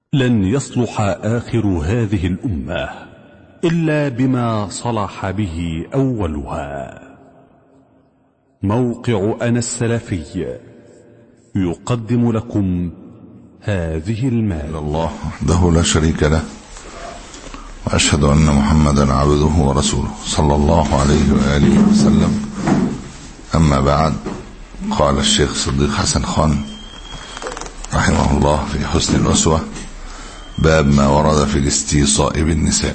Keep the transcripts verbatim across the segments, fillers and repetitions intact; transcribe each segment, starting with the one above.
لن يصلح آخر هذه الأمة إلا بما صلح به أولها. موقع أنا السلفي يقدم لكم هذه المادة. الله وحده لا شريك له، وأشهد أن محمدا عبده ورسوله صلى الله عليه وآله وسلم. أما بعد، قال الشيخ صديق حسن خان رحمه الله في حسن الأسوة: باب ما ورد في الاستيصاء بالنساء.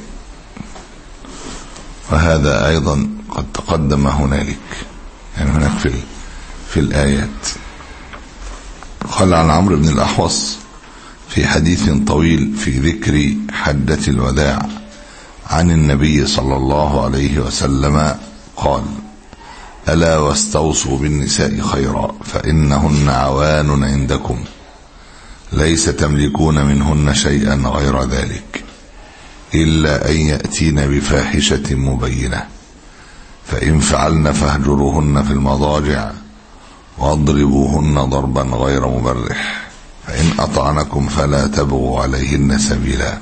وهذا أيضا قد تقدم هنالك، يعني هناك في, في الآيات. قال عن عمرو بن الأحوص في حديث طويل في ذكر حجة الوداع عن النبي صلى الله عليه وسلم قال: ألا واستوصوا بالنساء خيرا فإنهن عوان عندكم، ليس تملكون منهن شيئا غير ذلك إلا أن يأتين بفاحشة مبينة، فإن فعلن فاهجروهن في المضاجع واضربوهن ضربا غير مبرح، فإن أطعنكم فلا تبغوا عليهن سبيلا.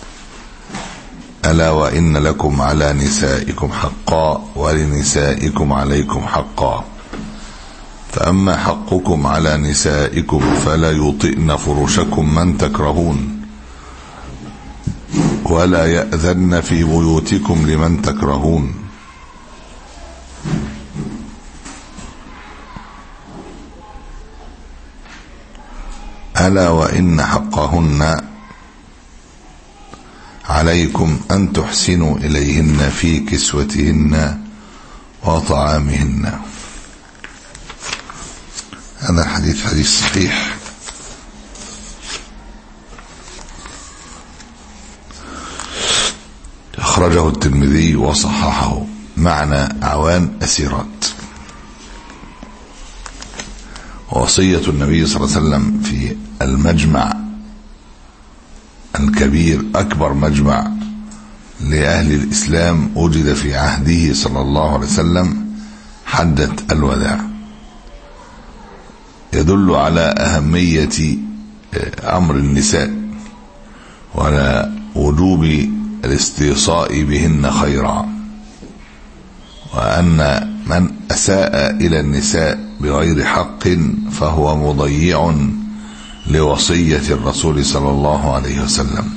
ألا وإن لكم على نسائكم حقا ولنسائكم عليكم حقا، فأما حقكم على نسائكم فلا يطئن فرشكم من تكرهون، ولا يأذن في بيوتكم لمن تكرهون، ألا وإن حقهن عليكم أن تحسنوا إليهن في كسوتهن وطعامهن. هذا الحديث حديث صحيح، أخرجه الترمذي وصححه. معنى عوان أسيرات. وصية النبي صلى الله عليه وسلم في المجمع الكبير، أكبر مجمع لأهل الإسلام وجد في عهده صلى الله عليه وسلم، حجة الوداع، يدل على أهمية أمر النساء وعلى وجوب الاستيصاء بهن خيرا، وأن من أساء إلى النساء بغير حق فهو مضيع لوصية الرسول صلى الله عليه وسلم.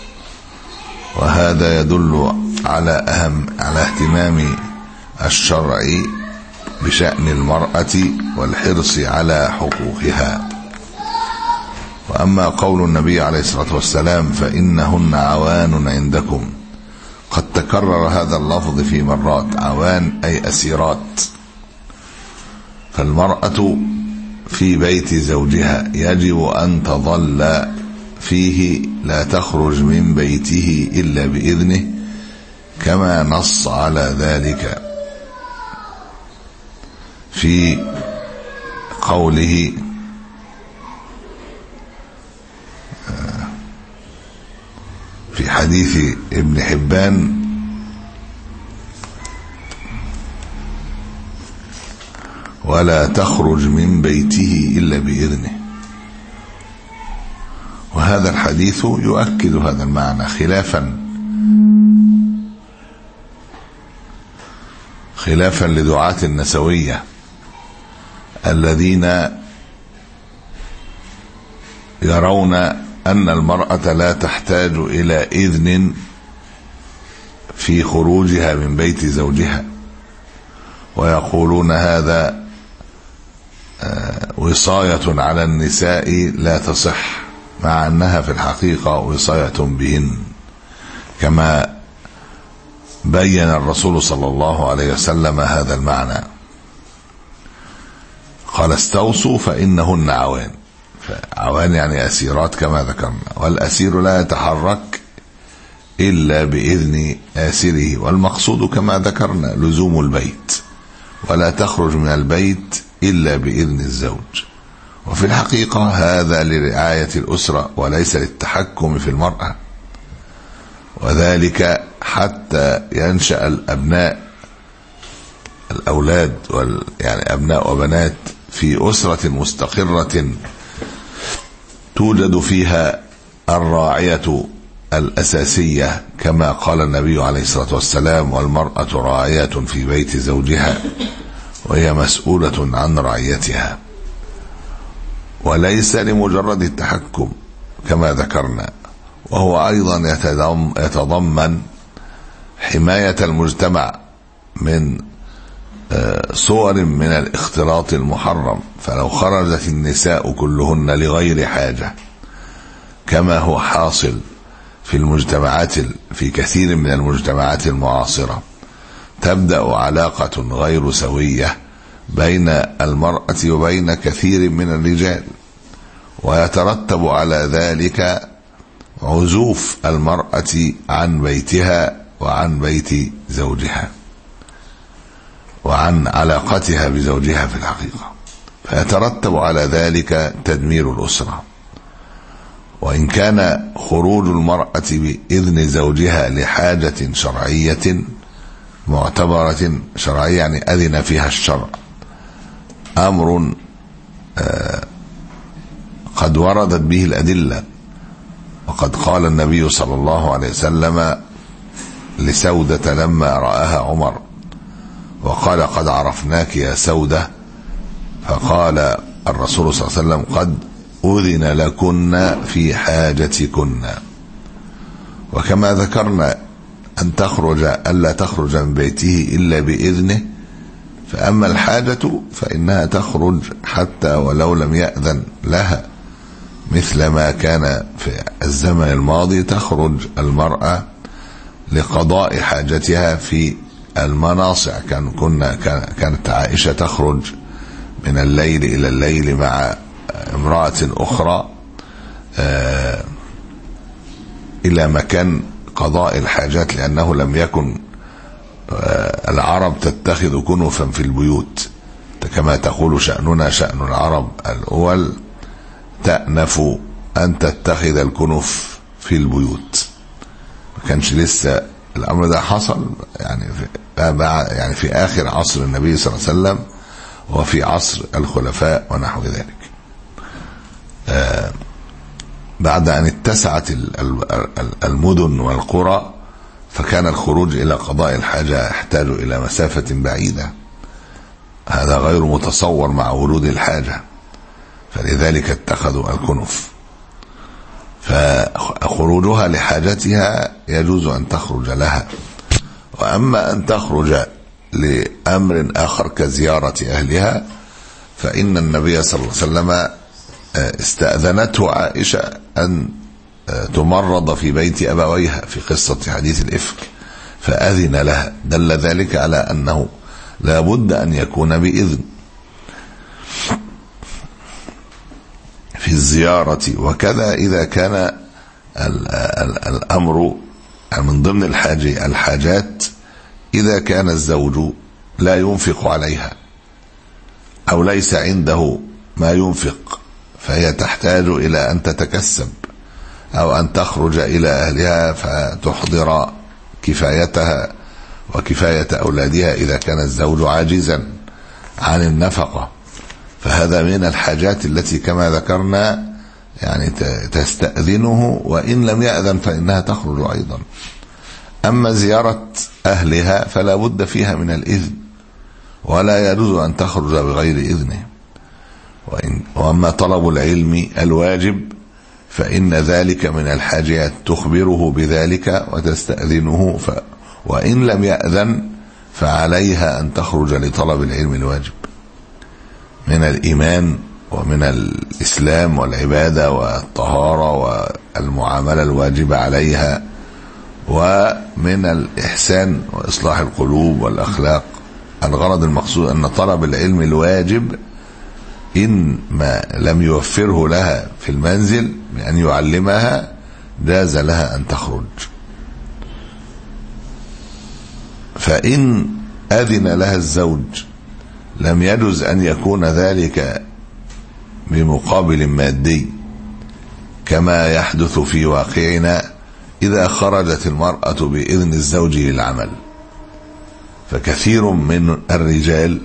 وهذا يدل على أهم على اهتمام الشرع بشأن المرأة والحرص على حقوقها. وأما قول النبي عليه الصلاة والسلام فإنهن عوان عندكم، قد تكرر هذا اللفظ في مرات. عوان أي أسيرات. فالمرأة في بيت زوجها يجب أن تظل فيه، لا تخرج من بيته إلا بإذنه، كما نص على ذلك في قوله في حديث ابن حبان: ولا تخرج من بيته إلا بإذنه. وهذا الحديث يؤكد هذا المعنى، خلافا خلافا لدعاة النسوية الذين يرون أن المرأة لا تحتاج إلى إذن في خروجها من بيت زوجها، ويقولون هذا وصاية على النساء لا تصح، مع أنها في الحقيقة وصاية بهن، كما بين الرسول صلى الله عليه وسلم هذا المعنى. قال: استوصوا فإنهن عوان. عوان يعني أسيرات كما ذكرنا، والأسير لا يتحرك إلا بإذن آسره، والمقصود كما ذكرنا لزوم البيت، ولا تخرج من البيت إلا بإذن الزوج. وفي الحقيقة هذا لرعاية الأسرة وليس للتحكم في المرأة، وذلك حتى ينشأ الأبناء الأولاد وال يعني أبناء وبنات في أسرة مستقرة توجد فيها الراعية الأساسية كما قال النبي عليه الصلاة والسلام: والمرأة راعية في بيت زوجها وهي مسؤولة عن رعيتها. وليس لمجرد التحكم كما ذكرنا، وهو أيضا يتضمن حماية المجتمع من صور من الاختلاط المحرم. فلو خرجت النساء كلهن لغير حاجة كما هو حاصل في المجتمعات في كثير من المجتمعات المعاصرة، تبدأ علاقة غير سوية بين المرأة وبين كثير من الرجال، ويترتب على ذلك عزوف المرأة عن بيتها وعن بيت زوجها وعن علاقتها بزوجها في الحقيقة، فيترتب على ذلك تدمير الأسرة. وإن كان خروج المرأة بإذن زوجها لحاجة شرعية معتبرة شرعية، يعني أذن فيها الشرع، أمر قد وردت به الأدلة. وقد قال النبي صلى الله عليه وسلم لسودة لما رآها عمر وقال: قد عرفناك يا سودة، فقال الرسول صلى الله عليه وسلم: قد أذن لكن في حاجتكن. وكما ذكرنا أن تخرج ألا تخرج من بيته إلا بإذنه، فأما الحاجة فإنها تخرج حتى ولو لم يأذن لها، مثل ما كان في الزمن الماضي تخرج المرأة لقضاء حاجتها في المناصع. كان كنا كانت عائشة تخرج من الليل إلى الليل مع امرأة أخرى إلى مكان قضاء الحاجات، لأنه لم يكن العرب تتخذ كنفا في البيوت كما تقول شأننا شأن العرب الأول، تأنف أن تتخذ الكنف في البيوت. ما كانش لسه الأمر ده حصل يعني في, يعني في آخر عصر النبي صلى الله عليه وسلم وفي عصر الخلفاء ونحو ذلك. آه بعد أن اتسعت المدن والقرى، فكان الخروج إلى قضاء الحاجة يحتاج إلى مسافة بعيدة، هذا غير متصور مع ورود الحاجة، فلذلك اتخذوا الكنف. فخروجها لحاجتها يجوز أن تخرج لها. وأما أن تخرج لأمر آخر كزيارة أهلها، فإن النبي صلى الله عليه وسلم استأذنته عائشة أن تمرض في بيت أبويها في قصة حديث الإفك، فأذن لها، دل ذلك على أنه لا بد أن يكون بإذن في الزيارة. وكذا إذا كان ال ال الأمر من ضمن الحاجة الحاجات، إذا كان الزوج لا ينفق عليها أو ليس عنده ما ينفق، فهي تحتاج إلى أن تتكسب أو أن تخرج إلى أهلها فتحضر كفايتها وكفاية أولادها إذا كان الزوج عاجزا عن النفقة، فهذا من الحاجات التي كما ذكرنا يعني تستأذنه، وإن لم يأذن فإنها تخرج أيضا. أما زيارة أهلها فلا بد فيها من الإذن، ولا يجوز أن تخرج بغير إذنه. وإن وأما طلب العلم الواجب فإن ذلك من الحاجات، تخبره بذلك وتستأذنه، ف وإن لم يأذن فعليها أن تخرج لطلب العلم الواجب من الإيمان ومن الإسلام والعبادة والطهارة والمعاملة الواجبة عليها، ومن الإحسان وإصلاح القلوب والأخلاق. الغرض المقصود أن طلب العلم الواجب إن ما لم يوفره لها في المنزل بأن يعلمها جاز لها أن تخرج. فإن أذن لها الزوج لم يجوز أن يكون ذلك بمقابل مادي، كما يحدث في واقعنا إذا خرجت المرأة بإذن الزوج للعمل. فكثير من الرجال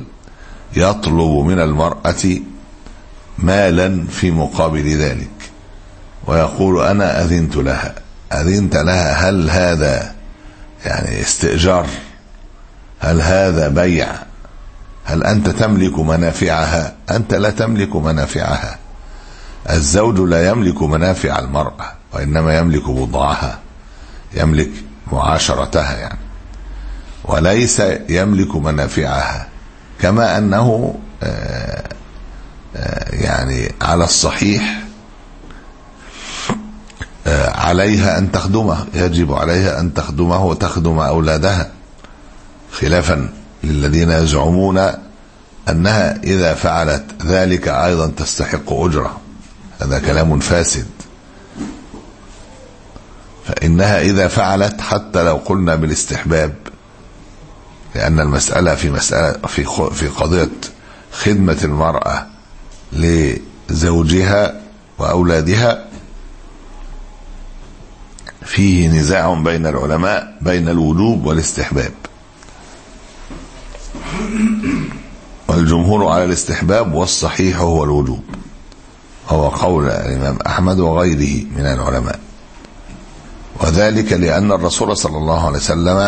يطلب من المرأة مالا في مقابل ذلك، ويقول أنا أذنت لها. أذنت لها، هل هذا يعني استئجار؟ هل هذا بيع؟ هل أنت تملك منافعها؟ أنت لا تملك منافعها. الزوج لا يملك منافع المرأة، وإنما يملك بضاعها، يملك معاشرتها يعني، وليس يملك منافعها. كما أنه يعني على الصحيح عليها أن تخدمه، يجب عليها أن تخدمه وتخدم أولادها، خلافا للذين يزعمون أنها إذا فعلت ذلك أيضا تستحق أجرة. هذا كلام فاسد. فإنها إذا فعلت، حتى لو قلنا بالاستحباب، لأن المسألة في مسألة في في قضية خدمة المرأة لزوجها وأولادها فيه نزاع بين العلماء بين الوجوب والاستحباب، والجمهور على الاستحباب، والصحيح هو الوجوب، هو قول الإمام أحمد وغيره من العلماء. وذلك لأن الرسول صلى الله عليه وسلم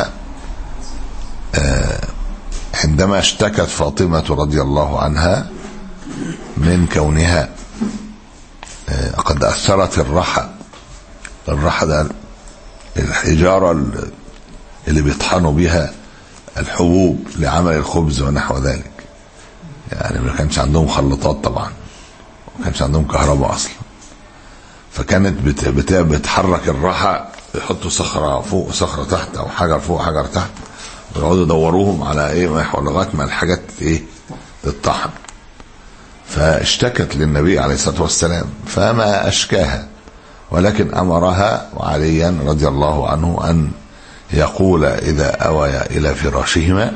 عندما اشتكت فاطمة رضي الله عنها من كونها قد أثرت الرحى، الرحى ده الحجارة اللي بيطحنوا بها الحبوب لعمل الخبز ونحو ذلك، يعني ما كانش عندهم خلاطات طبعا، ما كانش عندهم كهرباء أصلا، فكانت بت بت بتحرك الرحى، يحطوا صخرة فوق صخرة تحت أو حجر فوق حجر تحت، ويقعدوا يدوروهم على ايه لغايه ما الحاجات ايه تطحن. فاشتكت للنبي عليه الصلاه والسلام فما اشكاها، ولكن امرها وعليا رضي الله عنه ان يقول اذا اوى الى فراشهما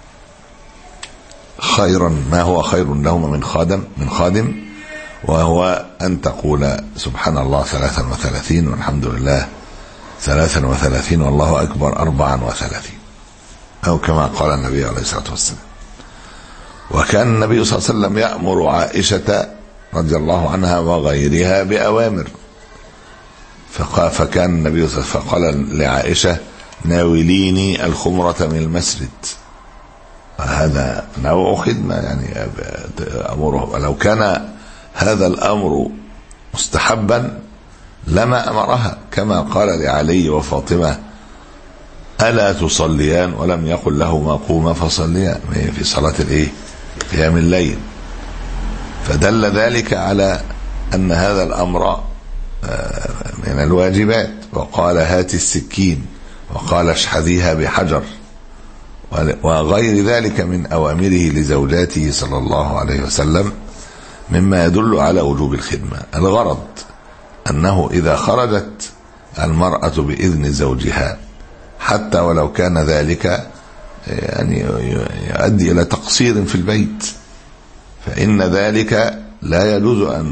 خيرا ما هو خير لهما من خادم من خادم وهو ان تقول سبحان الله ثلاثا وثلاثين والحمد لله ثلاثا وثلاثين والله اكبر اربعا وثلاثين، أو كما قال النبي عليه الصلاة والسلام. وكان النبي صلى الله عليه وسلم يأمر عائشة رضي الله عنها وغيرها بأوامر، فقال فكان النبي صلى الله عليه وسلم فقال لعائشة ناوليني الخمرة من المسجد. هذا نوع خدمة يعني أمره، ولو كان هذا الأمر مستحبا لما أمرها، كما قال لعلي وفاطمة ألا تصليان، ولم يقل لهما قوما فصليا في صلاة الايه قيام الليل. فدل ذلك على أن هذا الأمر من الواجبات. وقال هات السكين، وقال اشحذيها بحجر، وغير ذلك من أوامره لزوجاته صلى الله عليه وسلم مما يدل على وجوب الخدمة. الغرض أنه إذا خرجت المرأة بإذن زوجها حتى ولو كان ذلك يعني يؤدي إلى تقصير في البيت، فإن ذلك لا يجوز أن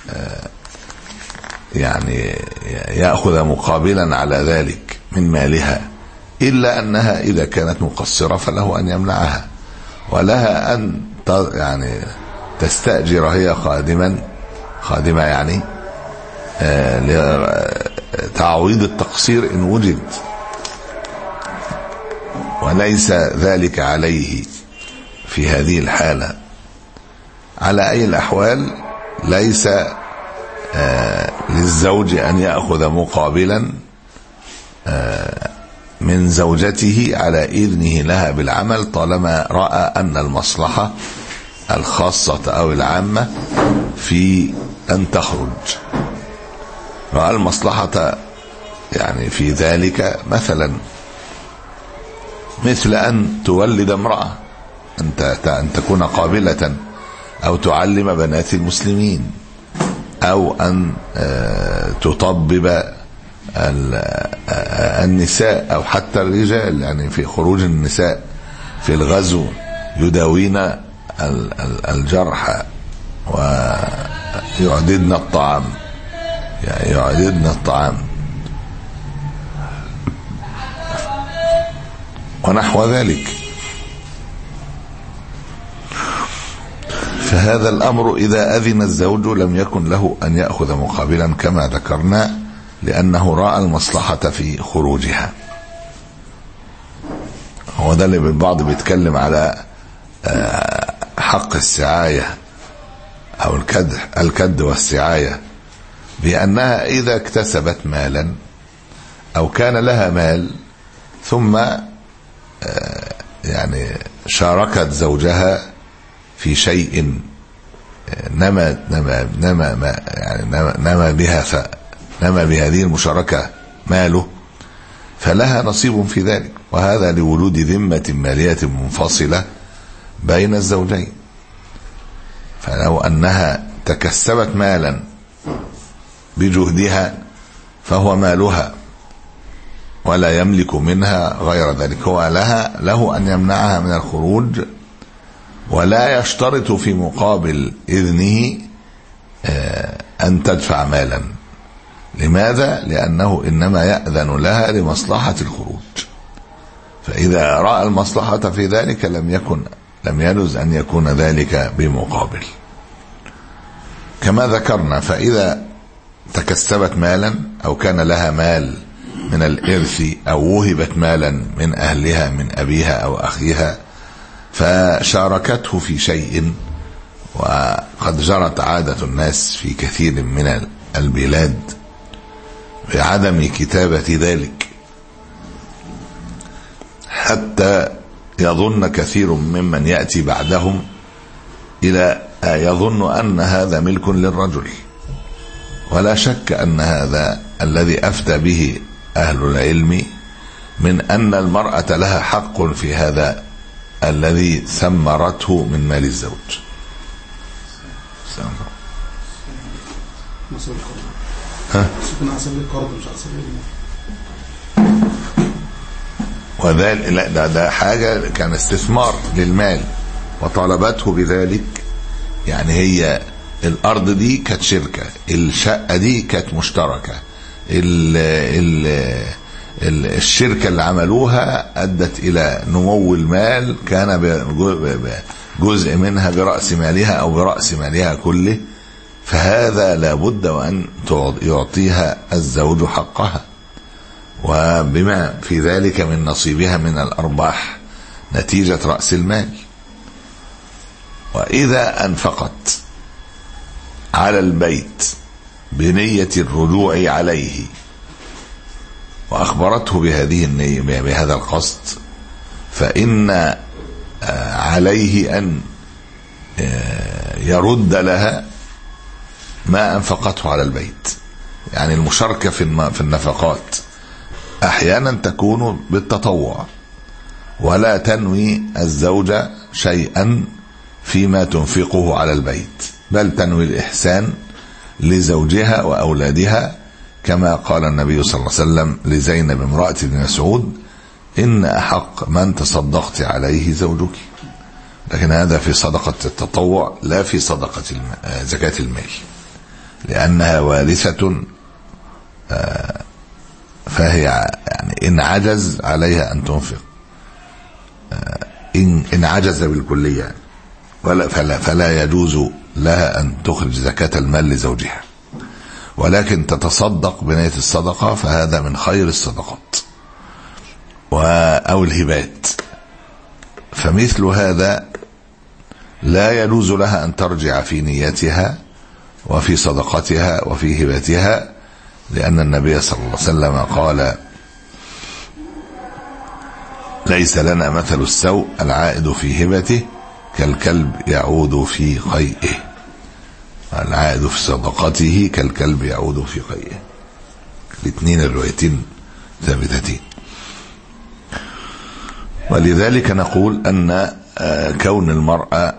يعني يأخذ مقابلا على ذلك من مالها، إلا أنها إذا كانت مقصرة فله أن يمنعها، ولها أن يعني تستأجر هي خادما خادمة يعني لتعويض التقصير إن وجد، وليس ذلك عليه في هذه الحالة. على أي الأحوال ليس آه للزوج أن يأخذ مقابلا آه من زوجته على إذنه لها بالعمل، طالما رأى أن المصلحة الخاصة أو العامة في أن تخرج، رأى المصلحة يعني في ذلك، مثلا مثل أن تولد امرأة، أن تكون قابلة، أو تعلم بنات المسلمين، أو أن تطبب النساء أو حتى الرجال، يعني في خروج النساء في الغزو يداوين الجرحى ويعددن الطعام يعني يعددن الطعام ونحو ذلك. فهذا الأمر إذا أذن الزوج لم يكن له أن يأخذ مقابلا كما ذكرنا، لأنه رأى المصلحة في خروجها. هو ده اللي البعض بيتكلم على حق السعاية أو الكد الكد والسعاية، بأنها إذا اكتسبت مالا أو كان لها مال ثم يعني شاركت زوجها في شيء نما نما نما يعني نما, نما بها نما بهذه المشاركة ماله، فلها نصيب في ذلك، وهذا لوجود ذمة مالية منفصلة بين الزوجين. فلو أنها تكسبت مالا بجهدها فهو مالها ولا يملك منها غير ذلك، هو لها له أن يمنعها من الخروج، ولا يشترط في مقابل إذنه أن تدفع مالا. لماذا؟ لأنه إنما يأذن لها لمصلحة الخروج، فإذا رأى المصلحة في ذلك لم يكن لم يجوز أن يكون ذلك بمقابل. كما ذكرنا، فإذا تكسبت مالا أو كان لها مال من الإرث أو وهبت مالا من أهلها من أبيها أو أخيها فشاركته في شيء، وقد جرت عادة الناس في كثير من البلاد بعدم كتابة ذلك، حتى يظن كثير ممن يأتي بعدهم إلى يظن أن هذا ملك للرجل، ولا شك أن هذا الذي أفتى به أهل العلم من أن المرأة لها حق في هذا الذي ثمرته من مال الزوج. ها؟ وذلك لا ده, ده حاجة كان استثمار للمال وطالبته بذلك، يعني هي الأرض دي كانت شركة، الشقة دي كانت مشتركة، ال ال الشركة اللي عملوها أدت إلى نمو المال، كان جزء منها برأس مالها أو برأس مالها كله، فهذا لابد وأن يعطيها الزوج حقها وبما في ذلك من نصيبها من الأرباح نتيجة رأس المال. وإذا أنفقت على البيت بنية الرجوع عليه وأخبرته بهذه النية بهذا القصد، فإن عليه أن يرد لها ما أنفقته على البيت. يعني المشاركة في النفقات أحيانا تكون بالتطوع، ولا تنوي الزوجة شيئا فيما تنفقه على البيت، بل تنوي الإحسان لزوجها وأولادها، كما قال النبي صلى الله عليه وسلم لزينب امرأة ابن مسعود: إن أحق من تصدقت عليه زوجك. لكن هذا في صدقة التطوع لا في صدقة زكاة المال، لأنها وارثة، فهي يعني إن عجز عليها أن تنفق، إن, إن عجز بالكلية ولا فلا, فلا يجوز لها أن تخرج زكاة المال لزوجها، ولكن تتصدق بنية الصدقة، فهذا من خير الصدقات أو الهبات. فمثل هذا لا يجوز لها أن ترجع في نيتها وفي صدقتها وفي هباتها، لأن النبي صلى الله عليه وسلم قال: ليس لنا مثل السوء العائد في هبته كالكلب يعود في قيئه، العائد في صدقته كالكلب يعود في قيئه. الاثنين الروايتين ثابتتين. ولذلك نقول أن كون المرأة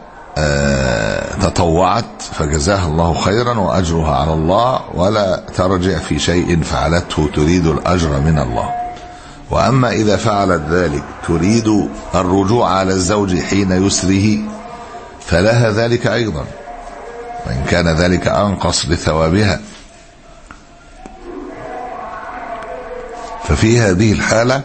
تطوعت فجزاها الله خيرا وأجرها على الله، ولا ترجع في شيء فعلته تريد الأجر من الله. وأما إذا فعلت ذلك تريد الرجوع على الزوج حين يسره فلها ذلك أيضا، وإن كان ذلك أنقص لثوابها. ففي هذه الحالة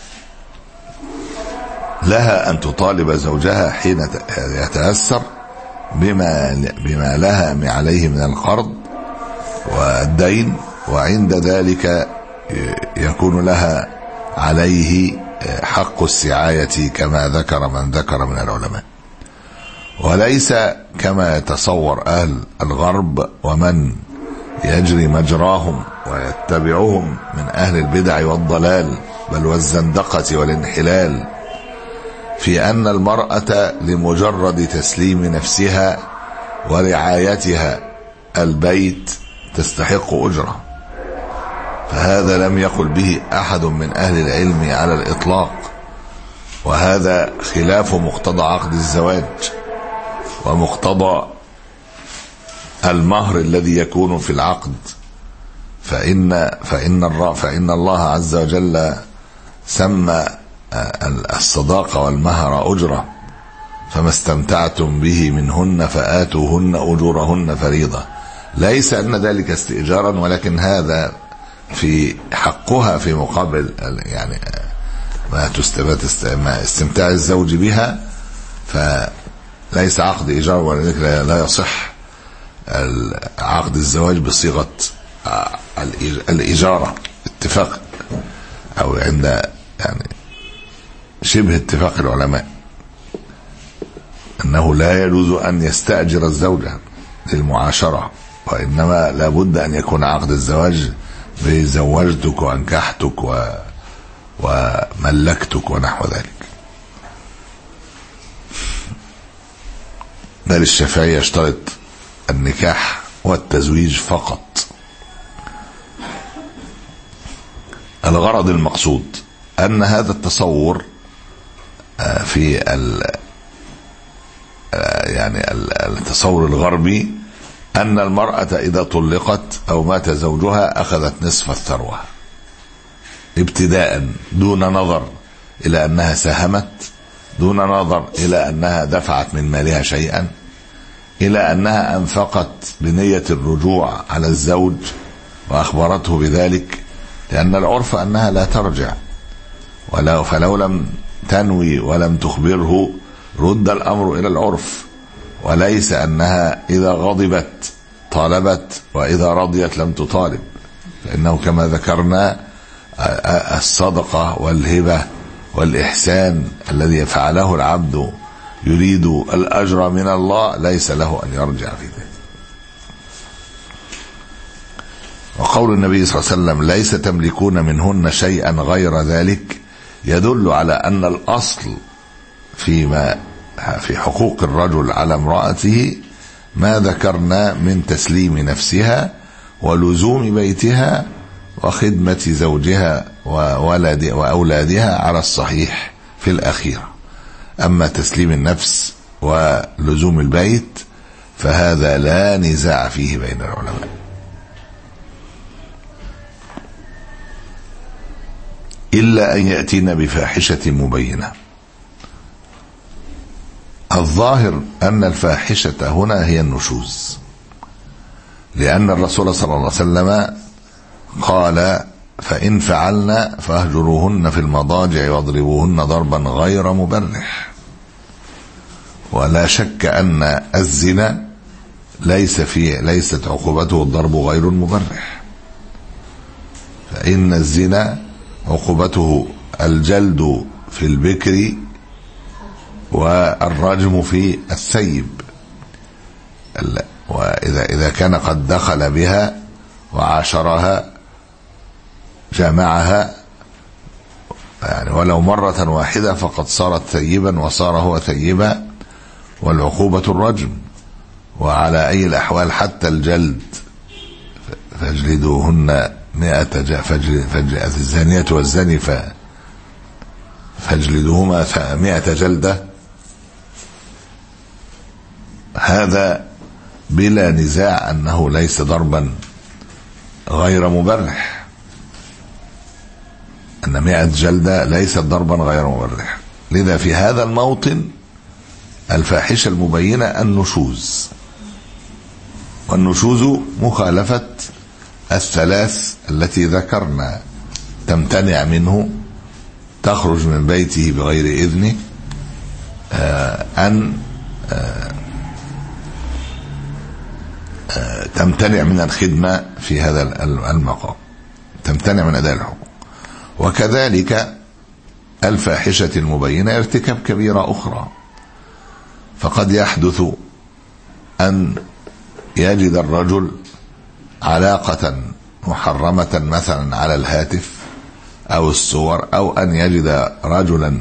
لها أن تطالب زوجها حين يتأثر بما, بما لها عليه من القرض والدين، وعند ذلك يكون لها عليه حق السعاية كما ذكر من ذكر من العلماء، وليس كما يتصور أهل الغرب ومن يجري مجراهم ويتبعهم من أهل البدع والضلال بل والزندقة والانحلال، في أن المرأة لمجرد تسليم نفسها ورعايتها البيت تستحق أجرة، فهذا لم يقل به أحد من أهل العلم على الإطلاق، وهذا خلاف مقتضى عقد الزواج ومقتضى المهر الذي يكون في العقد. فإن فإن فإن الله عز وجل سمى الصداقة والمهر أجرة، فما استمتعتم به منهن فآتوهن أجورهن فريضة، ليس أن ذلك استئجارا، ولكن هذا في حقها في مقابل يعني ما استمتاع الزوج بها، فليس عقد إيجار، ولذلك لا يصح عقد الزواج بصيغة الإجارة اتفاق أو عند يعني شبه اتفاق العلماء أنه لا يجوز أن يستأجر الزوجة للمعاشرة، وإنما لابد أن يكون عقد الزواج بزوجتك وأنكحتك و... وملكتك ونحو ذلك. بل الشافعي يشترط النكاح والتزويج فقط. الغرض المقصود أن هذا التصور في ال يعني التصور الغربي أن المرأة إذا طلقت أو مات زوجها أخذت نصف الثروة ابتداء، دون نظر إلى أنها ساهمت، دون نظر إلى أنها دفعت من مالها شيئا، إلى أنها أنفقت بنية الرجوع على الزوج وأخبرته بذلك، لأن العرف أنها لا ترجع، ولو فلو لم تنوي ولم تخبره رد الأمر إلى العرف، وليس أنها إذا غضبت طالبت وإذا رضيت لم تطالب، لأنه كما ذكرنا الصدقة والهبة والإحسان الذي فعله العبد يريد الأجر من الله ليس له أن يرجع في ذلك. وقول النبي صلى الله عليه وسلم ليس تملكون منهن شيئا غير ذلك يدل على أن الأصل فيما في حقوق الرجل على امرأته ما ذكرنا من تسليم نفسها ولزوم بيتها وخدمة زوجها وولد وأولادها على الصحيح في الأخيرة. أما تسليم النفس ولزوم البيت فهذا لا نزاع فيه بين العلماء. إلا أن يأتينا بفاحشة مبينة. الظاهر أن الفاحشة هنا هي النشوز، لأن الرسول صلى الله عليه وسلم قال فإن فعلنا فاهجروهن في المضاجع واضربوهن ضربا غير مبرح. ولا شك أن الزنا ليس فيه ليست عقوبته الضرب غير المبرح، فإن الزنا عقوبته الجلد في البكر والرجم في الثيب، وإذا إذا كان قد دخل بها وعاشرها جامعها يعني ولو مرة واحدة فقد صارت ثيبا وصار هو ثيبا، والعقوبة الرجم. وعلى أي الأحوال حتى الجلد فاجلدوهن مئة فجل الزانية والزاني فاجلدوهما مئة جلدة، هذا بلا نزاع أنه ليس ضربا غير مبرح، أن مئة جلدة ليست ضربا غير مبرح. لذا في هذا الموطن الفاحشة المبينة النشوز، والنشوز مخالفة الثلاث التي ذكرنا، تمتنع منه، تخرج من بيته بغير إذنه، أن تمتنع من الخدمة في هذا المقام، تمتنع من أداء الحقوق. وكذلك الفاحشة المبينة ارتكاب كبيرة أخرى، فقد يحدث أن يجد الرجل علاقة محرمة مثلا على الهاتف أو الصور، أو أن يجد رجلا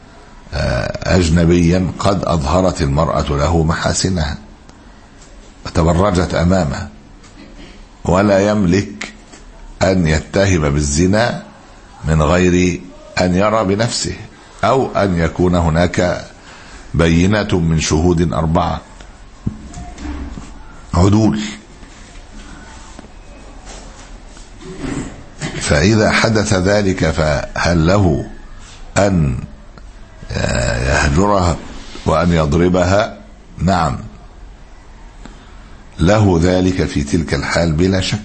أجنبيا قد أظهرت المرأة له محاسنها وتبرجت أمامه، ولا يملك أن يتهم بالزنا من غير أن يرى بنفسه، أو أن يكون هناك بينة من شهود أربعة عدول. فإذا حدث ذلك فهل له أن يهجرها وأن يضربها؟ نعم، له ذلك في تلك الحال بلا شك،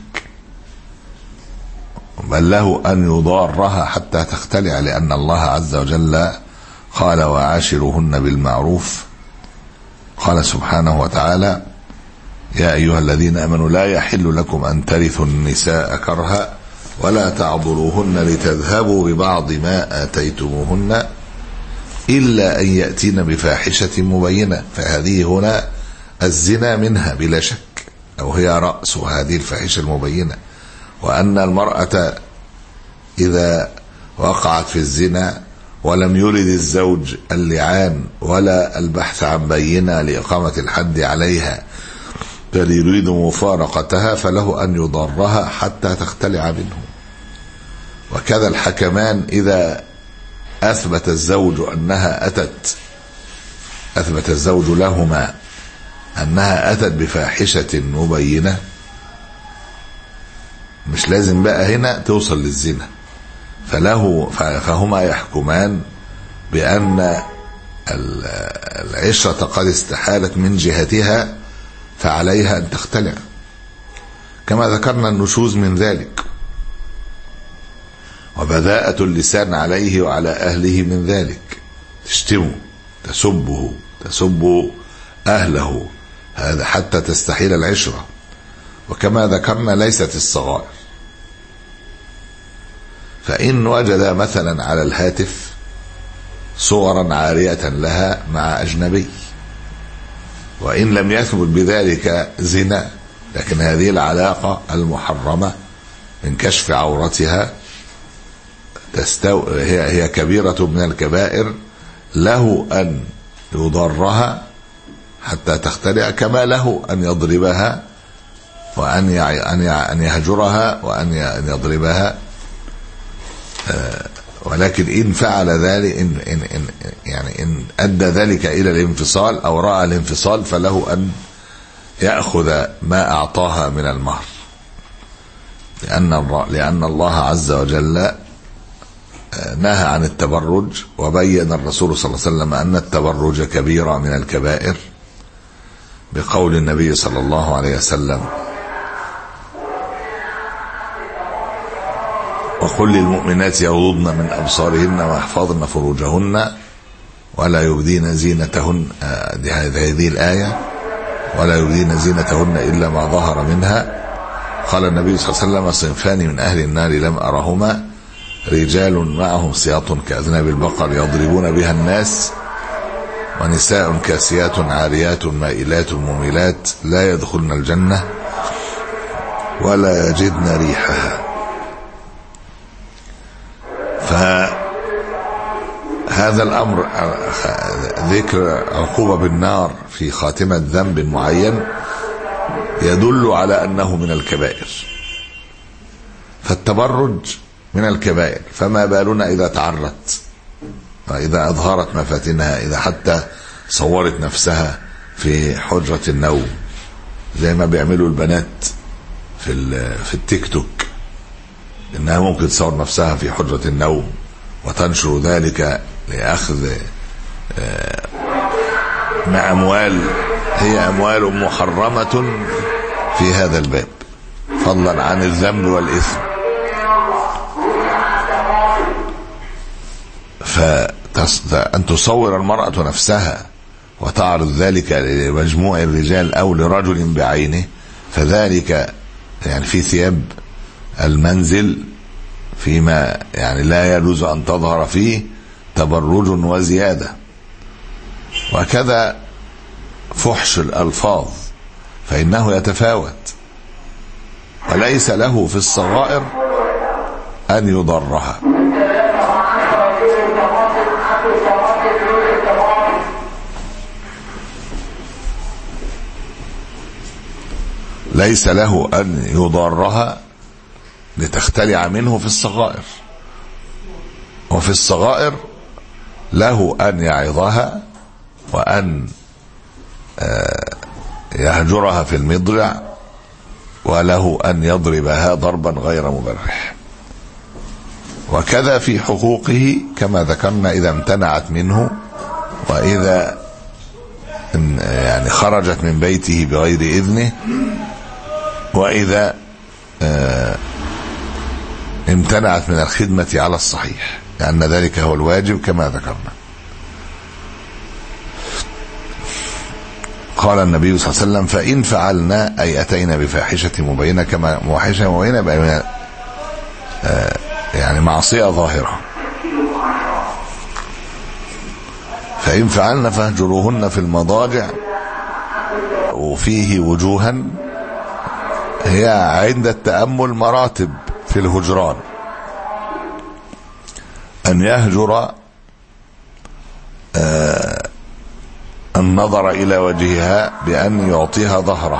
بل له أن يضارها حتى تختلع، لأن الله عز وجل قال وعاشرهن بالمعروف. قال سبحانه وتعالى يا أيها الذين آمنوا لا يحل لكم أن ترثوا النساء كرها ولا تعضلوهن لتذهبوا ببعض ما آتيتموهن إلا أن يأتين بفاحشة مبينة. فهذه هنا الزنا منها بلا شك، أو هي رأس هذه الفاحشة المبينة. وأن المرأة إذا وقعت في الزنا ولم يرد الزوج اللعان ولا البحث عن بينة لإقامة الحد عليها بل يريد مفارقتها، فله أن يضرها حتى تختلع منه. وكذا الحكمان إذا أثبت الزوج أنها أتت أثبت الزوج لهما أنها أتت بفاحشة مبينة، مش لازم بقى هنا توصل للزنا، فله فهما يحكمان بأن العشرة قد استحالت من جهتها فعليها أن تختلع، كما ذكرنا النشوز من ذلك، وبذاءة اللسان عليه وعلى أهله من ذلك، تشتمه تسبه تسب أهله، هذا حتى تستحيل العشرة. وكما ذكرنا ليست الصغائر، فإن وجد مثلا على الهاتف صورا عارية لها مع أجنبي، وإن لم يثبت بذلك زنا، لكن هذه العلاقة المحرمة من كشف عورتها تستو... هي... هي كبيرة من الكبائر، له أن يضرها حتى تختلع، كما له أن يضربها وأن ي... أن, ي... أن يهجرها وأن ي... أن يضربها. آه... ولكن إن فعل ذلك إن... إن... إن... يعني إن أدى ذلك إلى الانفصال أو رأى الانفصال، فله أن يأخذ ما أعطاها من المهر، لأن لأن الله عز وجل نهى عن التبرج، وبين الرسول صلى الله عليه وسلم أن التبرج كبيرة من الكبائر بقول النبي صلى الله عليه وسلم وقل للمؤمنات يغضضن من أبصارهن ويحفظن فروجهن ولا يبدين زينتهن، هذه الآية، ولا يبدين زينتهن إلا ما ظهر منها. قال النبي صلى الله عليه وسلم صنفان من أهل النار لم أرهما، رجال معهم سياط كأذناب البقر يضربون بها الناس، ونساء كاسيات عاريات مائلات مميلات لا يدخلن الجنة ولا يجدن ريحها. فهذا الأمر ذكر عقوبة بالنار في خاتمة ذنب معين يدل على أنه من الكبائر، فالتبرج من الكبائر، فما بالنا إذا تعرت وإذا أظهرت مفاتنها، إذا حتى صورت نفسها في حجرة النوم زي ما بيعملوا البنات في في التيك توك، إنها ممكن تصور نفسها في حجرة النوم وتنشر ذلك لأخذ مع أموال هي أموال محرمة في هذا الباب، فضلا عن الذنب والإثم. فأن تصور المرأة نفسها وتعرض ذلك لمجموع الرجال أو لرجل بعينه، فذلك يعني في ثياب المنزل فيما يعني لا يجوز أن تظهر فيه تبرج وزيادة. وكذا فحش الألفاظ فإنه يتفاوت، وليس له في الصغائر أن يضرها. ليس له أن يضرها لتختلع منه في الصغائر، وفي الصغائر له أن يعظها وأن يهجرها في المضجع، وله أن يضربها ضربا غير مبرح. وكذا في حقوقه كما ذكرنا إذا امتنعت منه، وإذا يعني خرجت من بيته بغير إذنه، وإذا امتنعت من الخدمة على الصحيح، لأن ذلك هو الواجب كما ذكرنا. قال النبي صلى الله عليه وسلم: فإن فعلنا أي أتينا بفاحشة مبينة، كما موحشة مبينة بأي يعني معصية ظاهرة، فإن فعلنا فاهجروهن في المضاجع. وفيه وجوها هي عند التأمل مراتب في الهجران: أن يهجر آه النظر إلى وجهها بأن يعطيها ظهره.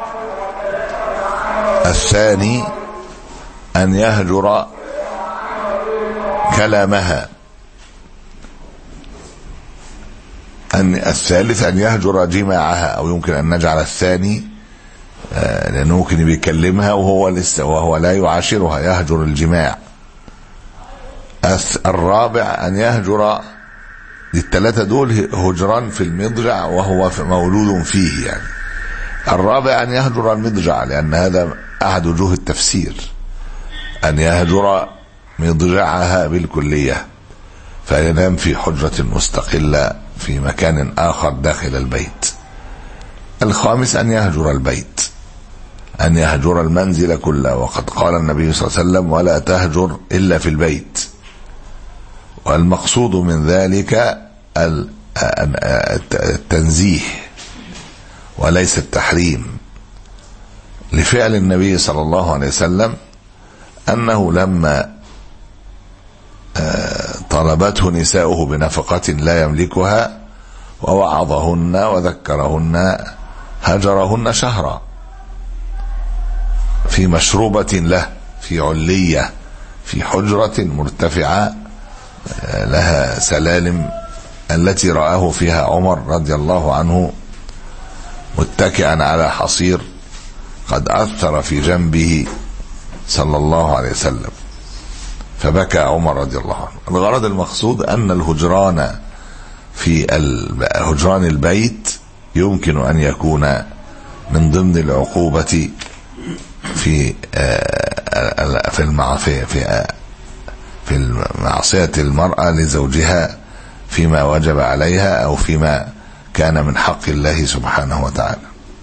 الثاني أن يهجر كلامها. أن الثالث أن يهجر جماعها، أو يمكن أن نجعل الثاني آه لأنه ممكن بيكلمها وهو لسه وهو لا يعاشرها، يهجر الجماع. الرابع أن يهجر، الثلاثة دول هجران في المضجع وهو مولود فيه يعني. الرابع أن يهجر المضجع، لأن هذا أحد وجوه التفسير، أن يهجر مضجعها بالكلية فينام في حجرة مستقلة في مكان آخر داخل البيت. الخامس أن يهجر البيت، أن يهجر المنزل كله، وقد قال النبي صلى الله عليه وسلم: ولا تهجر إلا في البيت. والمقصود من ذلك التنزيه وليس التحريم، لفعل النبي صلى الله عليه وسلم أنه لما طلبته نساؤه بنفقة لا يملكها ووعظهن وذكرهن هجرهن شهرا في مشروبة له، في علية، في حجرة مرتفعة لها سلالم، التي رآه فيها عمر رضي الله عنه متكئا على حصير قد أثر في جنبه صلى الله عليه وسلم، فبكى عمر رضي الله عنه. الغرض المقصود أن الهجران في هجران البيت يمكن أن يكون من ضمن العقوبة في في المعصية في في معصية المرأة لزوجها فيما وجب عليها أو فيما كان من حق الله سبحانه وتعالى.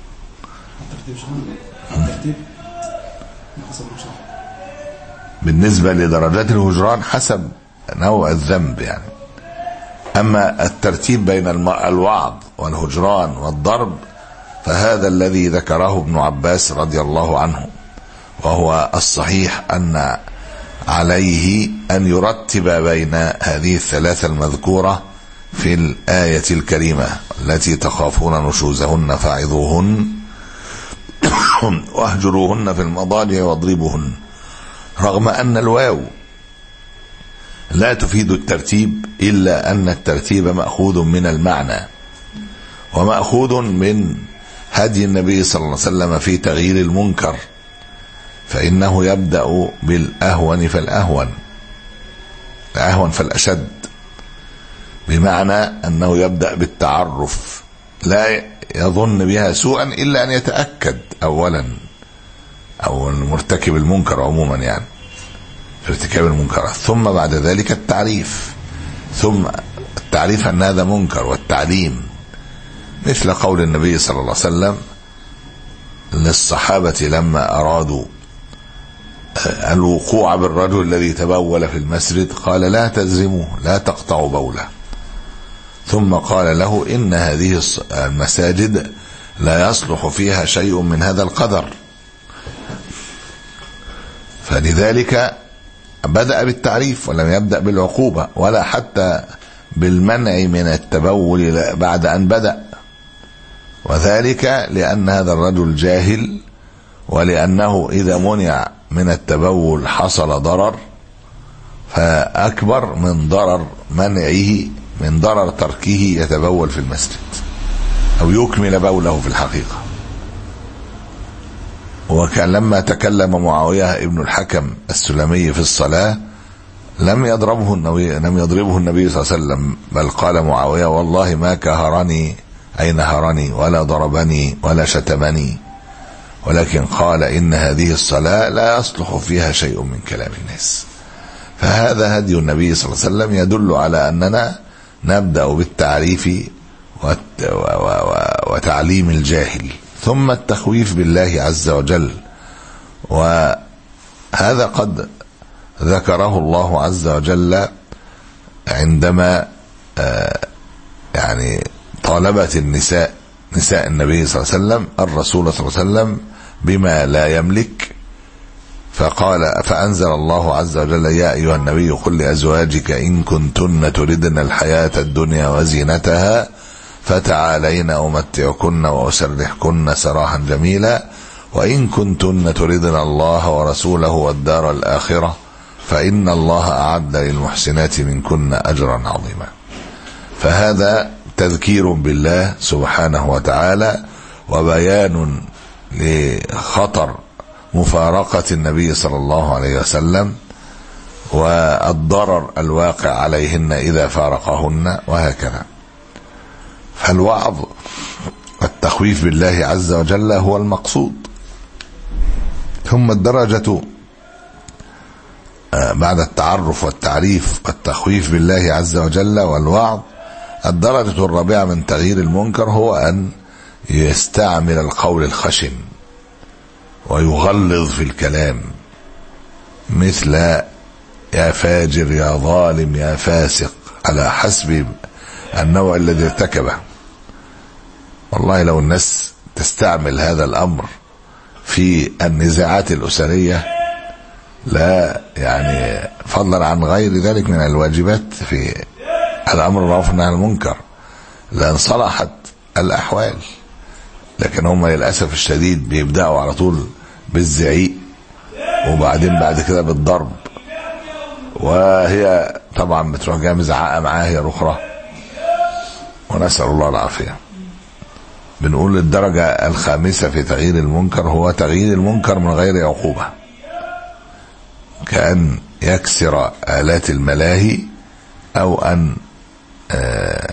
بالنسبة لدرجات الهجران حسب نوع الذنب يعني. أما الترتيب بين الوعظ والهجران والضرب فهذا الذي ذكره ابن عباس رضي الله عنه، وهو الصحيح أن عليه أن يرتب بين هذه الثلاثة المذكورة في الآية الكريمة: التي تخافون نشوزهن فاعظوهن واهجروهن في المضاجع واضربوهن، رغم أن الواو لا تفيد الترتيب، إلا أن الترتيب مأخوذ من المعنى ومأخوذ من هدي النبي صلى الله عليه وسلم في تغيير المنكر، فإنه يبدأ بالأهون فالأهون، الأهون فالأشد، بمعنى أنه يبدأ بالتعرف، لا يظن بها سوءا إلا أن يتأكد أولا، أو مرتكب المنكر عموما يعني في ارتكاب المنكرات، ثم بعد ذلك التعريف، ثم التعريف أن هذا منكر، والتعليم، مثل قول النبي صلى الله عليه وسلم: للصحابة لما أرادوا الوقوع بالرجل الذي تبول في المسجد قال لا تزرموه، لا تقطعوا بوله. ثم قال له إن هذه المساجد لا يصلح فيها شيء من هذا القدر، فلذلك بدأ بالتعريف ولم يبدأ بالعقوبة ولا حتى بالمنع من التبول بعد أن بدأ، وذلك لأن هذا الرجل جاهل، ولأنه إذا منع من التبول حصل ضرر، فأكبر من ضرر منعه من ضرر تركه يتبول في المسجد أو يكمل بوله في الحقيقة. وكان لما تكلم معاوية ابن الحكم السلمي في الصلاة لم يضربه النبي لم يضربه النبي صلى الله عليه وسلم، بل قال معاوية والله ما كهرني أي نهرني ولا ضربني ولا شتمني، ولكن قال إن هذه الصلاة لا يصلح فيها شيء من كلام الناس. فهذا هدي النبي صلى الله عليه وسلم يدل على أننا نبدأ بالتعريف وتعليم الجاهل ثم التخويف بالله عز وجل. وهذا قد ذكره الله عز وجل عندما يعني طالبت النساء نساء النبي صلى الله عليه وسلم الرسول صلى الله عليه وسلم بما لا يملك، فقال فأنزل الله عز وجل يا أيها النبي قل لأزواجك إن كنتن تردن الحياة الدنيا وزينتها فتعالين أمتعكن وأسرحكن سراحا جميلا وإن كنتن تردن الله ورسوله والدار الآخرة فإن الله أعد للمحسنات منكن أجرا عظيما. فهذا تذكير بالله سبحانه وتعالى وبيان لخطر مفارقة النبي صلى الله عليه وسلم والضرر الواقع عليهن إذا فارقهن وهكذا. فالوعظ والتخويف بالله عز وجل هو المقصود. ثم الدرجة بعد التعرف والتعريف والتخويف بالله عز وجل والوعظ، الدرجة الرابعة من تغيير المنكر هو أن يستعمل القول الخشن ويغلظ في الكلام، مثل يا فاجر يا ظالم يا فاسق، على حسب النوع الذي ارتكبه. والله لو الناس تستعمل هذا الأمر في النزاعات الأسرية، لا يعني فضلا عن غير ذلك من الواجبات في الأمر بالمعروف والنهي عن المنكر، لأن صلحت الأحوال. لكن هم للأسف الشديد بيبدأوا على طول بالزعيق وبعدين بعد كده بالضرب، وهي طبعا بتروح جايه مزعقه معاه هي الاخرى، ونسأل الله العافية. بنقول الدرجة الخامسة في تغيير المنكر هو تغيير المنكر من غير عقوبة، كأن يكسر آلات الملاهي أو أن آآ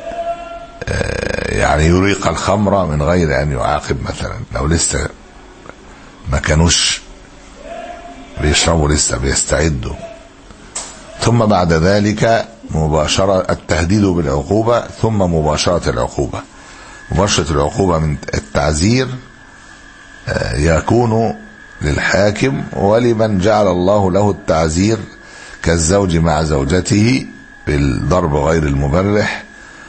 آآ يعني يريق الخمر من غير أن يعاقب، مثلا لو لسه ما كانوش بيشربوا لسه بيستعدوا. ثم بعد ذلك مباشرة التهديد بالعقوبة، ثم مباشرة العقوبة. مباشرة العقوبة من التعزير يكون للحاكم ولمن جعل الله له التعزير، كالزوج مع زوجته بالضرب غير المبرح،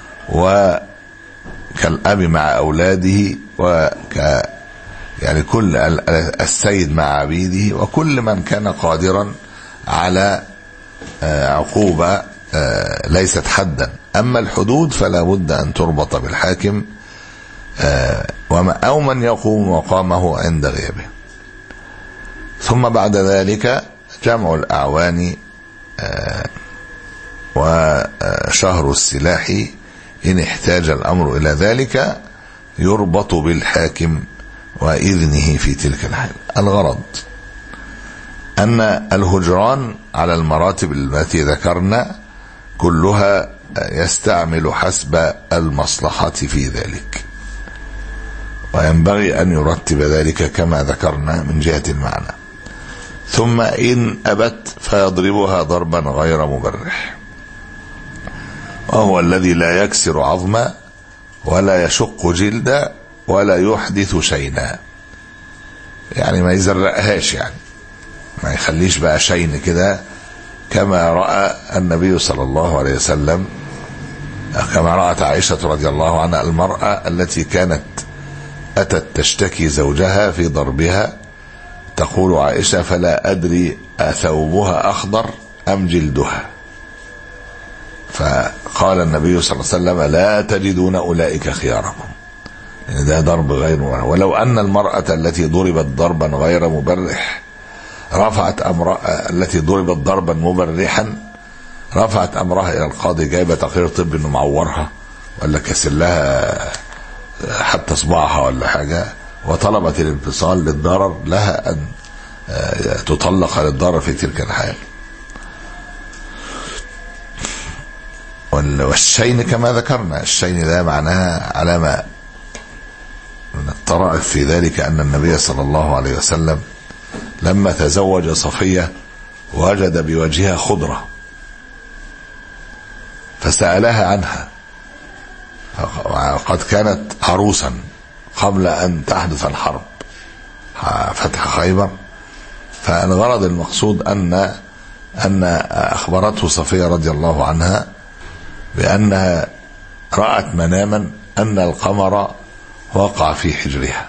وكالأب مع أولاده، وك يعني كل السيد مع عبيده، وكل من كان قادرا على عقوبة ليست حدا. أما الحدود فلا بد أن تربط بالحاكم أو من يقوم مقامه عند غيابه. ثم بعد ذلك جمع الأعوان وشهر السلاح إن احتاج الأمر إلى ذلك، يربط بالحاكم وإذنه في تلك الحال. الغرض أن الهجران على المراتب التي ذكرنا كلها يستعمل حسب المصلحة في ذلك، وينبغي أن يرتب ذلك كما ذكرنا من جهة المعنى. ثم إن أبت فيضربها ضربا غير مبرح، وهو الذي لا يكسر عظما ولا يشق جلدا ولا يحدث شينا. يعني ما يزرقهاش، يعني ما يخليش بقى شين كده، كما رأى النبي صلى الله عليه وسلم، كما رأت عائشة رضي الله عنها المرأة التي كانت أتت تشتكي زوجها في ضربها، تقول عائشة: فلا أدري أثوبها أخضر أم جلدها. فقال النبي صلى الله عليه وسلم: لا تجدون أولئك خياركم، يعني ده ضرب غير مبرح. ولو أن المرأة التي ضربت ضربا غير مبرح رفعت أمر التي ضربت ضربا مبرحا رفعت أمرها إلى القاضي، جايبة تقرير طبي إنه معورها ولا كسر لها حتى صباعها ولا حاجة، وطلبت الانفصال للضرر، لها أن تطلق للضرر في تلك الحال. والشين كما ذكرنا، الشين ده معناها علامة من الطرائف في ذلك أن النبي صلى الله عليه وسلم لما تزوج صفية وجد بوجهها خضرة فسألها عنها، قد كانت عروسا قبل أن تحدث الحرب فتح خيبر. فالغرض المقصود أن أن أخبرته صفية رضي الله عنها بأنها رأت مناما أن القمر وقع في حجرها،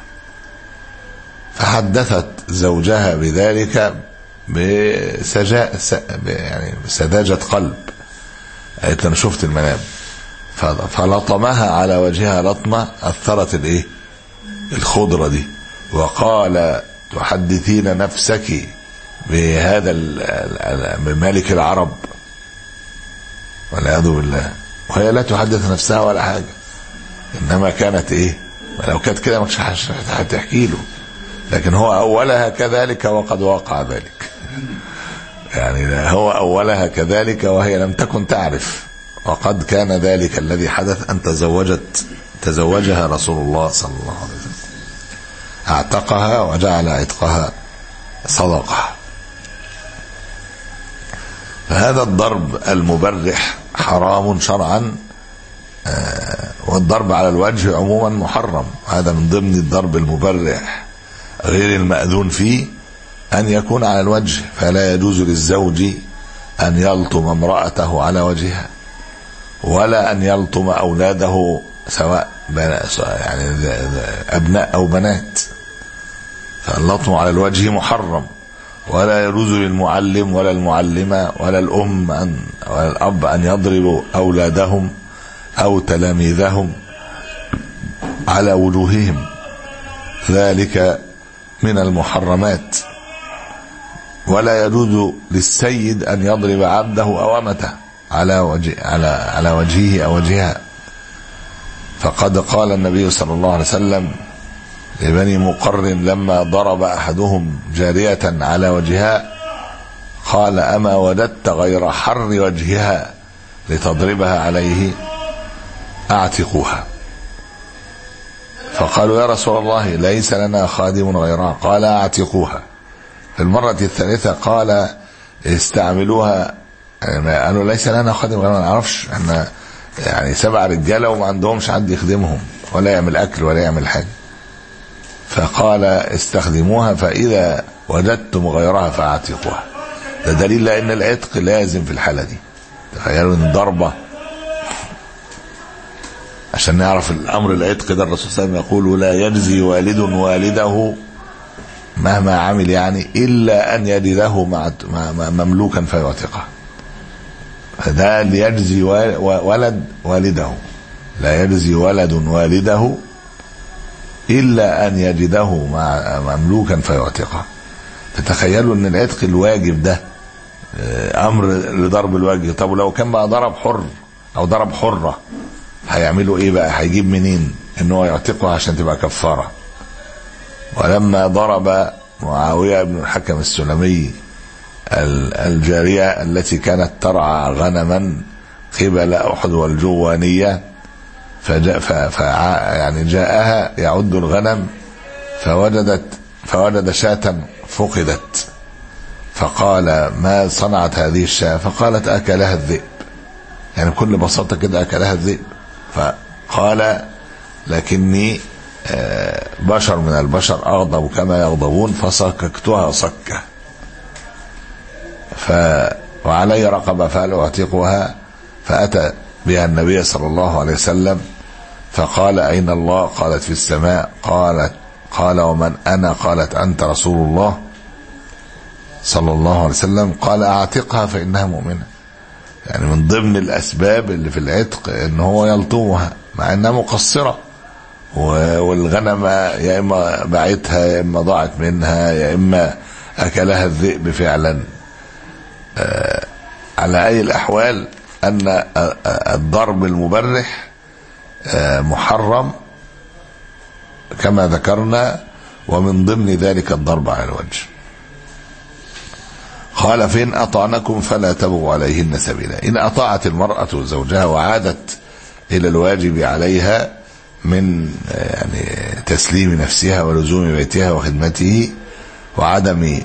فحدثت زوجها بذلك بسجاء يعني بسذاجة قلب، قالت: أنا شفت المنام. فلطمها على وجهها لطمة أثرت الايه الخضرة دي، وقال: تحدثين نفسك بهذا بملك العرب، والعياذ بالله. وهي لا تحدث نفسها ولا حاجة، إنما كانت إيه، ولو كانت كده مش هتحكي له، لكن هو أولها كذلك وقد وقع ذلك. يعني هو أولها كذلك وهي لم تكن تعرف، وقد كان ذلك الذي حدث أن تزوجت تزوجها رسول الله صلى الله عليه وسلم، اعتقها وجعل عتقها صدقة. فهذا الضرب المبرح حرام شرعا، والضرب على الوجه عموما محرم. هذا من ضمن الضرب المبرح غير المأذون فيه أن يكون على الوجه، فلا يجوز للزوج أن يلطم امرأته على وجهها، ولا أن يلطم أولاده سواء يعني أبناء أو بنات، فاللطم على الوجه محرم. ولا يجوز للمعلم ولا المعلمة ولا الأم أن ولا الأب أن يضربوا أولادهم أو تلاميذهم على وجوههم، ذلك من المحرمات. ولا يجوز للسيد أن يضرب عبده أو أمته على وجه على على وجهه أو وجهها، فقد قال النبي صلى الله عليه وسلم لبني مقرن لما ضرب أحدهم جارية على وجهها قال: أما وددت غير حر وجهها لتضربها عليه، أعتقوها. فقالوا: يا رسول الله ليس لنا خادم غيرها، قال: أعتقوها. في المرة الثالثة قال: استعملوها، يعني قالوا: ليس لنا خادم غيرها، ما نعرفش، احنا يعني سبع رجاله وما عندهمش حد يخدمهم ولا يعمل أكل ولا يعمل حاجة. فقال: استخدموها فإذا وجدتم غيرها فاعتقوها. ده دليل لأن العتق لازم في الحالة دي. تخيلوا ان ضربة عشان نعرف الأمر العتق ده، الرسول صلى الله عليه وسلم يقول: لا يجزي والد والده مهما عمل، يعني إلا أن يجده مع مملوكا فيعتقه. فده ليجزي ولد والده، لا يجزي ولد والده إلا أن يجده مع مملوكا فيعتقه. فتخيلوا أن العتق الواجب ده أمر لضرب الوجه. طب لو كان بقى ضرب حر أو ضرب حرة هيعملوا إيه بقى؟ هيجيب منين أنه يعتقه عشان تبقى كفارة؟ ولما ضرب معاوية بن الحكم السلمي الجارية التي كانت ترعى غنما قبل أحد والجوانية، فجاء فع يعني جاءها يعد الغنم فوجدت فوجد شاة فقدت، فقال: ما صنعت هذه الشاة؟ فقالت: أكلها الذئب. يعني بكل بساطة كده أكلها الذئب. فقال: لكني بشر من البشر أغضب كما يغضبون فصككتها صكة، ف وعلي رقبة فأعتقها، فأتى بها النبي صلى الله عليه وسلم فقال أين الله؟ قالت في السماء. قالت قال ومن أنا؟ قالت أنت رسول الله صلى الله عليه وسلم. قال أعتقها فإنها مؤمنة. يعني من ضمن الأسباب اللي في العتق إن هو يلطمها مع أنها مقصرة، والغنم يا إما باعتها يا إما ضاعت منها يا إما أكلها الذئب فعلا. آه على أي الأحوال أن الضرب المبرح آه محرم كما ذكرنا، ومن ضمن ذلك الضرب على الوجه. قال فإن أطعنكم فلا تبغوا عليهن سبيلا. إن أطاعت المرأة زوجها وعادت إلى الواجب عليها من يعني تسليم نفسها ولزوم بيتها وخدمته وعدم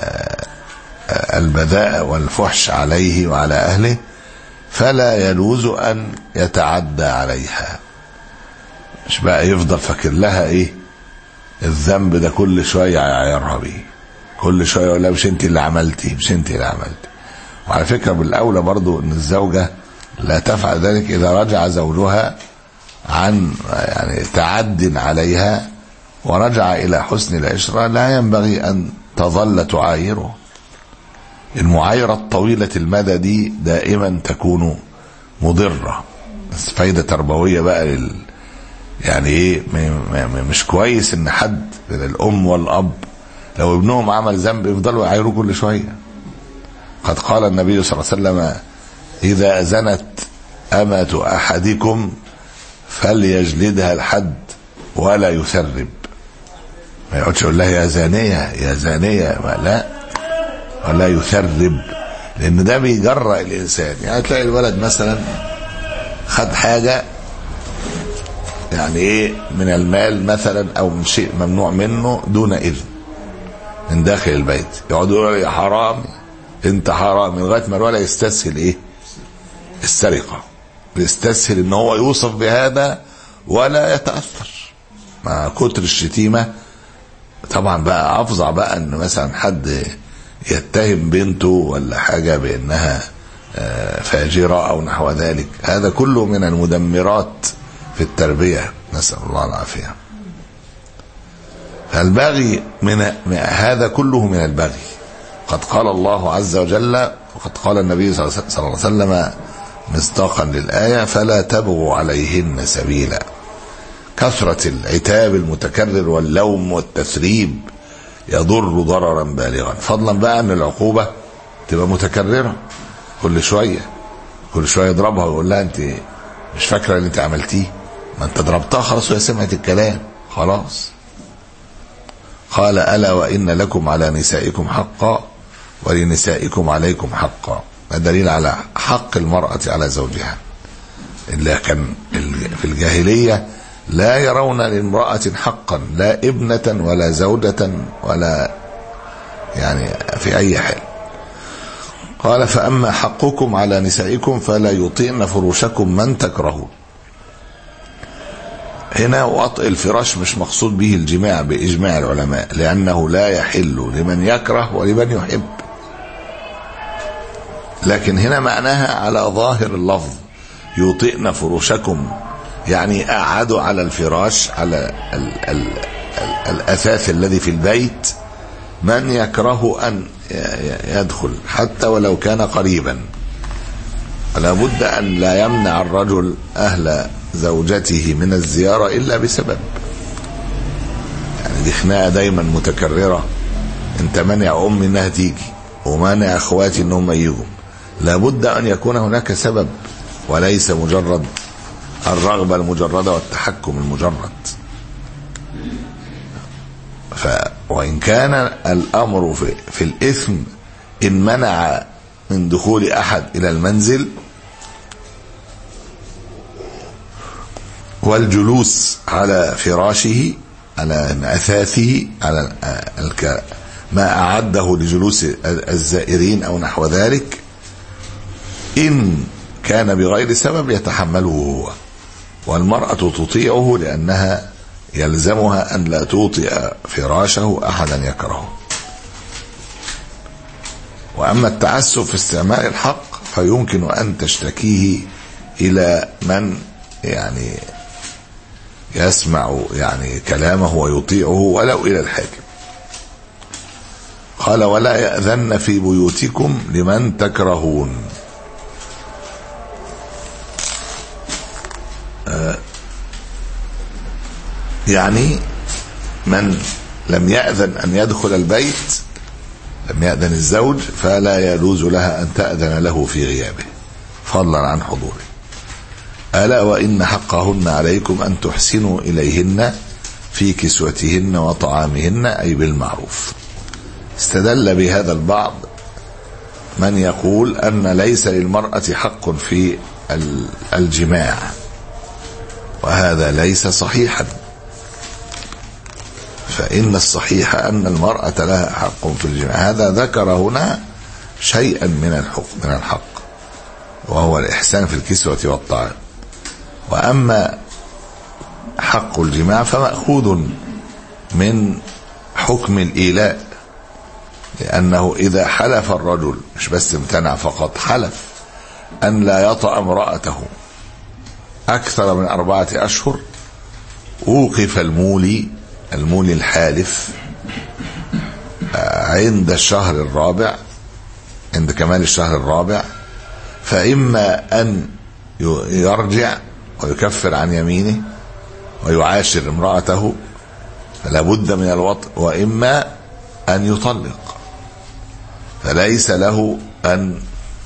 البذاء والفحش عليه وعلى أهله، فلا يجوز أن يتعدى عليها. مش بقى يفضل فاكر لها إيه الذنب ده كل شوية يعيرها بيه، كل شوية يقول لها مش انت اللي عملتي مش انت اللي عملتي. وعلى فكرة بالأولى برضو ان الزوجة لا تفعل ذلك إذا رجع زوجها عن يعني تعد عليها ورجع إلى حسن العشرة، لا ينبغي أن تظل تعايره. المعايرة الطويلة المدى دي دائما تكون مضرة، بس فايدة تربوية بقى لل يعني ايه مش كويس ان حد من الأم والأب لو ابنهم عمل ذنب يفضلوا يعايروه كل شوية. قد قال النبي صلى الله عليه وسلم إذا أذنت أمة أحدكم فليجلدها الحد ولا يثرب. ما يقعدش يقول لها يا زانية يا زانية، ما لا ولا يثرب، لأن ده بيجرأ الإنسان. يعني تلاقي الولد مثلا خد حاجة يعني ايه من المال مثلا أو من شيء ممنوع منه دون إذن من داخل البيت، يقعدوا يقولوا يا حرام انت حرام، لغايه ما الولد يستسهل ايه السرقه، يستسهل ان هو يوصف بهذا ولا يتاثر مع كتر الشتيمه. طبعا بقى افظع بقى ان مثلا حد يتهم بنته ولا حاجه بانها فاجره او نحو ذلك، هذا كله من المدمرات في التربيه، نسال الله العافيه. البغي من هذا كله من البغي. قد قال الله عز وجل وقد قال النبي صلى الله عليه وسلم مصداقا للآية فلا تبغوا عليهن سبيلا. كثرة العتاب المتكرر واللوم والتثريب يضر ضررا بالغا، فضلا بقى ان العقوبة تبقى متكررة كل شوية كل شوية يضربها ويقول لها انت مش فاكرة اللي انت عملتيه، ما انت ضربتها خلاص وهي سمعت الكلام خلاص. قال ألا وإن لكم على نسائكم حقا ولنسائكم عليكم حقا. دليل على حق المرأة على زوجها. إلا كان في الجاهلية لا يرون لامرأة حقا، لا ابنة ولا زوجة ولا يعني في أي حال. قال فأما حقكم على نسائكم فلا يطيعن فروشكم من تكرهون. هنا وطئ الفراش مش مقصود به الجماع بإجماع العلماء، لأنه لا يحل لمن يكره ولمن يحب، لكن هنا معناها على ظاهر اللفظ يطئن فروشكم، يعني قعدوا على الفراش على ال ال ال الأثاث الذي في البيت من يكره أن يدخل حتى ولو كان قريبا. فلا بد أن لا يمنع الرجل أهل زوجته من الزيارة إلا بسبب. يعني دي خناقة دايما متكررة، انت منع أمي انها تيجي ومانع أخواتي انهم يجوا، لابد أن يكون هناك سبب وليس مجرد الرغبة المجردة والتحكم المجرد. ف وإن كان الأمر في, في الإثم إن منع من دخول أحد إلى المنزل والجلوس على فراشه على أثاثه على ما أعده لجلوس الزائرين أو نحو ذلك، إن كان بغير سبب يتحمله هو، والمرأة تطيعه لأنها يلزمها أن لا توطئ فراشه أحدا يكرهه. وأما التعسف في استعمال الحق فيمكن أن تشتكيه إلى من يعني يسمع يعني كلامه ويطيعه ولو إلى الحاكم. قال ولا يأذن في بيوتكم لمن تكرهون. آه يعني من لم يأذن أن يدخل البيت، لم يأذن الزوج، فلا يجوز لها أن تأذن له في غيابه فضلا عن حضوره. ألا وإن حقهن عليكم أن تحسنوا إليهن في كسوتهن وطعامهن أي بالمعروف. استدل بهذا البعض من يقول أن ليس للمرأة حق في الجماع، وهذا ليس صحيحا، فإن الصحيح أن المرأة لها حق في الجماع. هذا ذكر هنا شيئا من الحق من الحق وهو الإحسان في الكسوة والطعام. وأما حق الجماع فمأخوذ من حكم الإيلاء، لأنه إذا حلف الرجل مش بس امتنع فقط، حلف أن لا يطأ امرأته أكثر من أربعة أشهر أوقف المولي المولي الحالف عند الشهر الرابع، عند كمال الشهر الرابع، فإما أن يرجع ويكفر عن يمينه ويعاشر امرأته فلا بد من الوطء، وإما أن يطلق، فليس له أن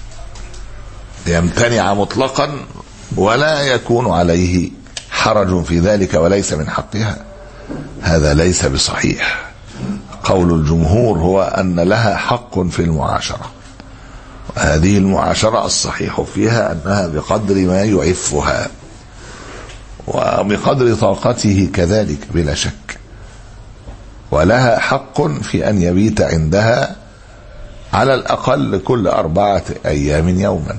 يمتنع مطلقا ولا يكون عليه حرج في ذلك وليس من حقها. هذا ليس بصحيح. قول الجمهور هو أن لها حق في المعاشرة، وهذه المعاشرة الصحيح فيها أنها بقدر ما يعفها وبقدر طاقته كذلك بلا شك، ولها حق في أن يبيت عندها على الأقل كل أربعة أيام يوما،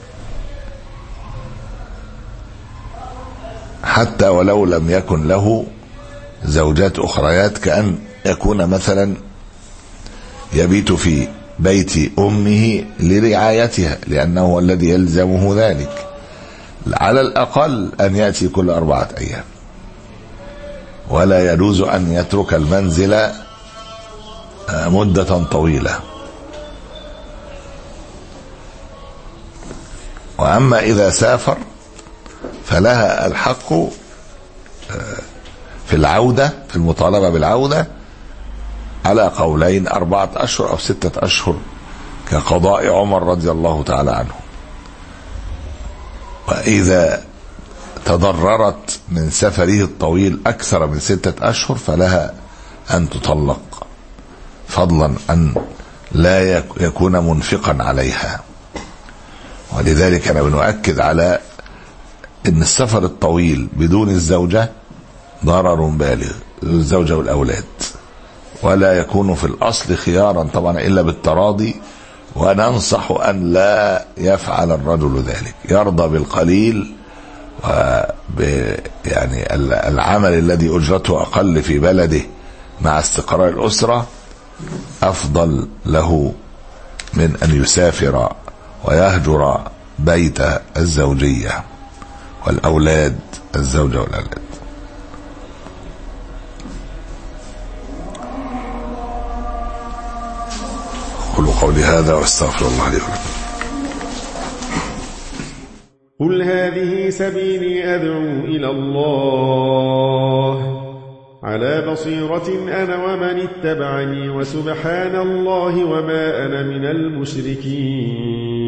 حتى ولو لم يكن له زوجات أخريات، كأن يكون مثلا يبيت في بيت أمه لرعايتها لأنه هو الذي يلزمه ذلك، على الأقل أن يأتي كل أربعة أيام، ولا يجوز أن يترك المنزل مدة طويلة. وأما إذا سافر فلها الحق في العودة، في المطالبة بالعودة على قولين، أربعة أشهر أو ستة أشهر كقضاء عمر رضي الله تعالى عنه. وإذا تضررت من سفره الطويل أكثر من ستة أشهر فلها أن تطلق، فضلا أن لا يكون منفقا عليها. ولذلك أنا بنؤكد على أن السفر الطويل بدون الزوجة ضرر بالغ للزوجة والأولاد، ولا يكون في الأصل خيارا طبعا إلا بالتراضي، وننصح أن لا يفعل الرجل ذلك، يرضى بالقليل وب يعني العمل الذي أجرته أقل في بلده مع استقرار الأسرة أفضل له من أن يسافر ويهجر بيت الزوجية والأولاد، الزوجة والأولاد. قولوا قولي هذا واستغفر الله لي ولكم. قل هذه سبيلي أدعو إلى الله على بصيرة أنا ومن اتبعني، وسبحان الله وما أنا من المشركين.